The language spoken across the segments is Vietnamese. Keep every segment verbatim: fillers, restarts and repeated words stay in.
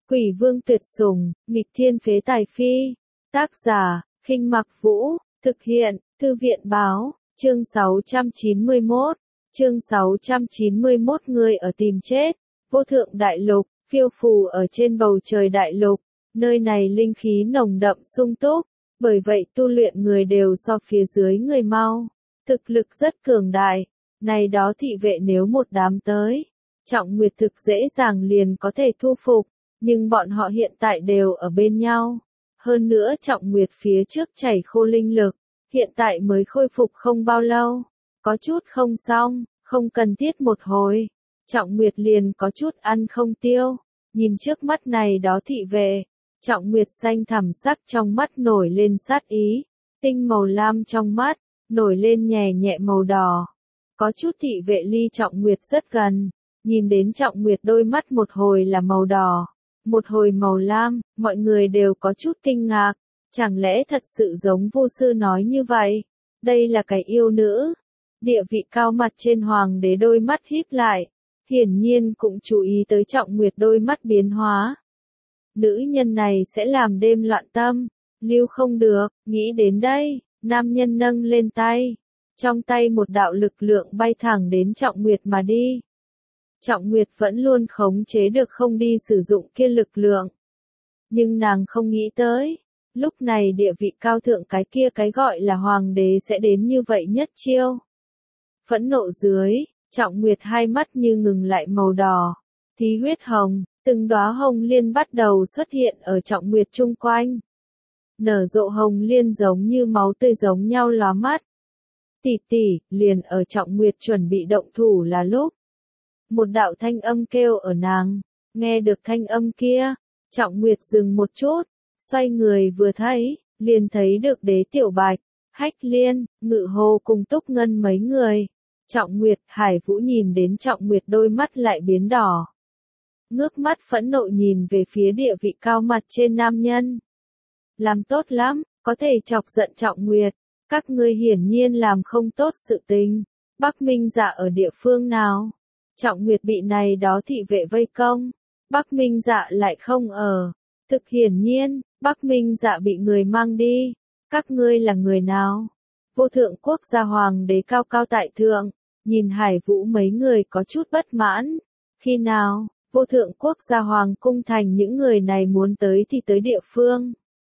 Quỷ vương tuyệt sủng, nghịch thiên phế tài phi. Tác giả, Khinh Mặc Vũ, thực hiện, Thư viện báo, chương sáu trăm chín mươi mốt, chương sáu trăm chín mươi mốt người ở tìm chết, vô thượng đại lục, phiêu phù ở trên bầu trời đại lục, nơi này linh khí nồng đậm sung túc, bởi vậy tu luyện người đều so phía dưới người mau, thực lực rất cường đại, này đó thị vệ nếu một đám tới, Trọng Nguyệt thực dễ dàng liền có thể thu phục, nhưng bọn họ hiện tại đều ở bên nhau. Hơn nữa Trọng Nguyệt phía trước chảy khô linh lực, hiện tại mới khôi phục không bao lâu, có chút không xong, không cần thiết một hồi. Trọng Nguyệt liền có chút ăn không tiêu, nhìn trước mắt này đó thị vệ, Trọng Nguyệt xanh thẳm sắc trong mắt nổi lên sát ý, tinh màu lam trong mắt, nổi lên nhẹ nhẹ màu đỏ. Có chút thị vệ ly Trọng Nguyệt rất gần, nhìn đến Trọng Nguyệt đôi mắt một hồi là màu đỏ, một hồi màu lam, mọi người đều có chút kinh ngạc, chẳng lẽ thật sự giống vô sư nói như vậy, đây là cái yêu nữ. Địa vị cao mặt trên hoàng đế đôi mắt híp lại, hiển nhiên cũng chú ý tới Trọng Nguyệt đôi mắt biến hóa. Nữ nhân này sẽ làm đêm loạn tâm, lưu không được, nghĩ đến đây, nam nhân nâng lên tay, trong tay một đạo lực lượng bay thẳng đến Trọng Nguyệt mà đi. Trọng Nguyệt vẫn luôn khống chế được không đi sử dụng kia lực lượng. Nhưng nàng không nghĩ tới, lúc này địa vị cao thượng cái kia cái gọi là hoàng đế sẽ đến như vậy nhất chiêu. Phẫn nộ dưới, Trọng Nguyệt hai mắt như ngừng lại màu đỏ, thí huyết hồng, từng đóa hồng liên bắt đầu xuất hiện ở Trọng Nguyệt chung quanh. Nở rộ hồng liên giống như máu tươi giống nhau lóa mắt. Tỷ tỷ, liền ở Trọng Nguyệt chuẩn bị động thủ là lúc. Một đạo thanh âm kêu ở nàng, nghe được thanh âm kia, Trọng Nguyệt dừng một chút, xoay người vừa thấy, liền thấy được Đế Tiểu Bạch, Hách Liên, Ngự Hồ cùng Túc Ngân mấy người. Trọng Nguyệt, Hải Vũ nhìn đến Trọng Nguyệt đôi mắt lại biến đỏ. Ngước mắt phẫn nộ nhìn về phía địa vị cao mặt trên nam nhân. Làm tốt lắm, có thể chọc giận Trọng Nguyệt, các ngươi hiển nhiên làm không tốt sự tình. Bắc Minh Dạ ở địa phương nào? Trọng Nguyệt bị này đó thị vệ vây công, Bắc Minh Dạ lại không ở. Thực hiển nhiên, Bắc Minh Dạ bị người mang đi. Các ngươi là người nào? Vô thượng quốc gia hoàng đế cao cao tại thượng, nhìn Hải Vũ mấy người có chút bất mãn. Khi nào, vô thượng quốc gia hoàng cung thành những người này muốn tới thì tới địa phương.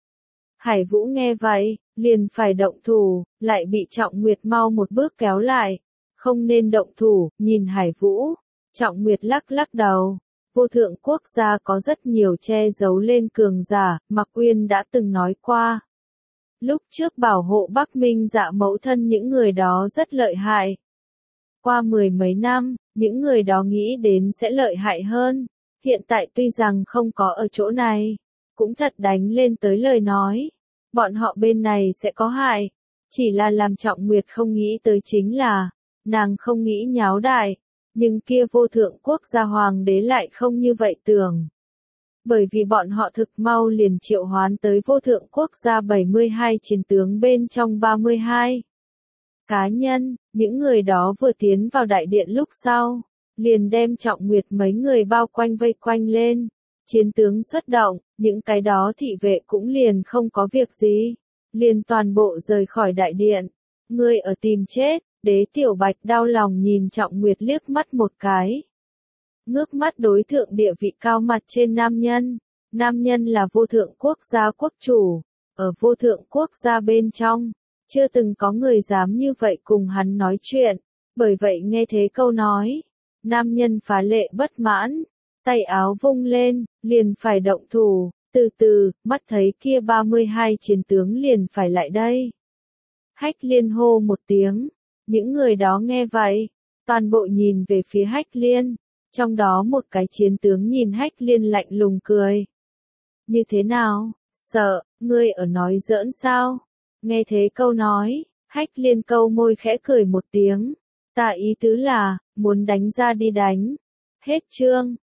Hải Vũ nghe vậy, liền phải động thủ, lại bị Trọng Nguyệt mau một bước kéo lại. Không nên động thủ, nhìn Hải Vũ. Trọng Nguyệt lắc lắc đầu. Vô thượng quốc gia có rất nhiều che giấu lên cường giả, Mạc Uyên đã từng nói qua. Lúc trước bảo hộ Bắc Minh Dạ mẫu thân những người đó rất lợi hại. Qua mười mấy năm, những người đó nghĩ đến sẽ lợi hại hơn. Hiện tại tuy rằng không có ở chỗ này, cũng thật đánh lên tới lời nói. Bọn họ bên này sẽ có hại. Chỉ là làm Trọng Nguyệt không nghĩ tới chính là, nàng không nghĩ nháo đại, nhưng kia vô thượng quốc gia hoàng đế lại không như vậy tưởng. Bởi vì bọn họ thực mau liền triệu hoán tới vô thượng quốc gia bảy mươi hai chiến tướng bên trong ba mươi hai. Cá nhân, những người đó vừa tiến vào đại điện lúc sau, liền đem Trọng Nguyệt mấy người bao quanh vây quanh lên. Chiến tướng xuất động, những cái đó thị vệ cũng liền không có việc gì, liền toàn bộ rời khỏi đại điện. Ngươi ở tìm chết. Đế Tiểu Bạch đau lòng nhìn Trọng Nguyệt liếc mắt một cái. Ngước mắt đối thượng địa vị cao mặt trên nam nhân. Nam nhân là vô thượng quốc gia quốc chủ. Ở vô thượng quốc gia bên trong, chưa từng có người dám như vậy cùng hắn nói chuyện. Bởi vậy nghe thế câu nói, nam nhân phá lệ bất mãn. Tay áo vung lên, liền phải động thủ. Từ từ, mắt thấy kia ba mươi hai chiến tướng liền phải lại đây. Hách Liên hô một tiếng. Những người đó nghe vậy, toàn bộ nhìn về phía Hách Liên, trong đó một cái chiến tướng nhìn Hách Liên lạnh lùng cười. Như thế nào, sợ, ngươi ở nói giỡn sao? Nghe thế câu nói, Hách Liên câu môi khẽ cười một tiếng, ta ý tứ là, muốn đánh ra đi đánh. Hết chương.